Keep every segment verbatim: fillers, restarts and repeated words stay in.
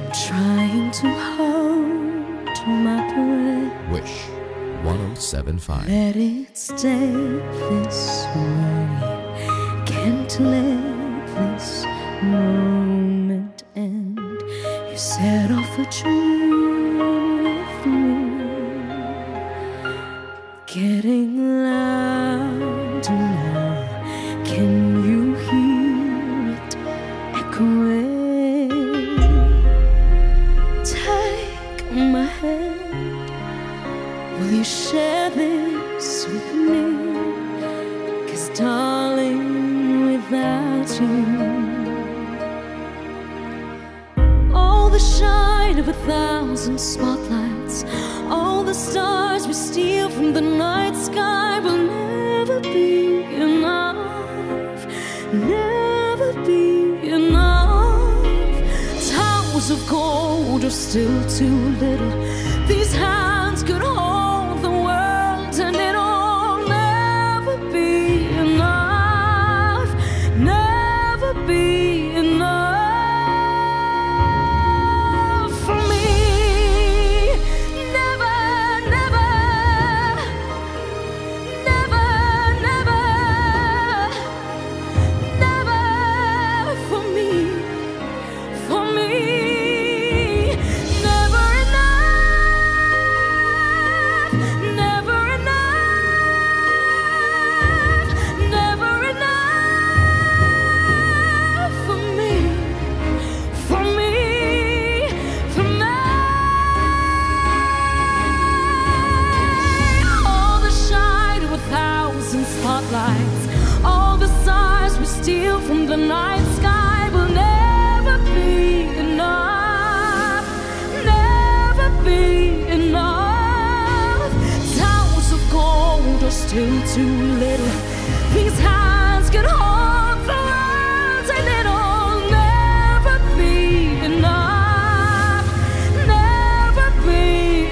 trying to hold my breath. Wish one oh seven point five. Let it stay this way. Can't let this moment end. You set off a dream with me, getting louder now. Can you hear it echoing? Take my hand. Will you share this with me? 'Cause darling, without you, all the shine of a thousand spotlights, all the stars we steal from the night sky will never be enough, never be enough. Towers of gold are still too little. These hands could hold the world, and it'll never be enough, never be enough for me. Never, never, never, never, never for me, for me. Never enough, never enough, never enough for me, for me, for me. All the shine of a thousand spotlights, all the stars we steal from the night sky will never be enough, never be enough. Towers of gold are still too little. These hands can hold the world, and it'll never be enough, never be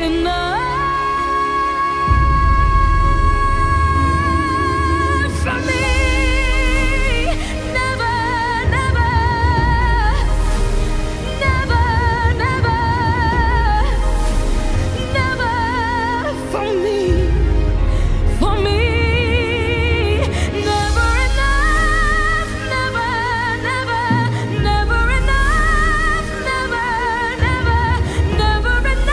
enough for me. Never, never, never, never, never for me, for me. Never enough, never, never, never enough, never, never, never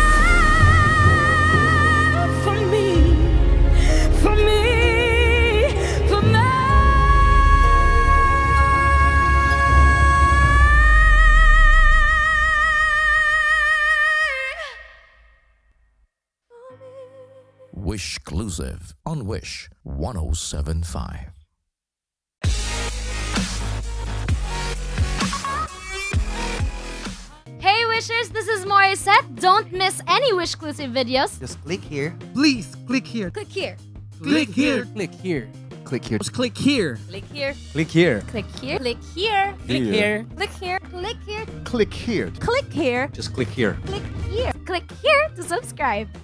enough for me, for me, for me. Wish exclusive on Wish one oh seven point five. Hey Wishers, this is Morissette. Don't miss any Wish exclusive videos. Just click here. Please click here. Click here. Click here. Click here. Click here. Just click here. Click here. Click here. Click here. Click here. Click here. Click here. Click here. Click here. Click here. Just click here. Click here. Click here to subscribe.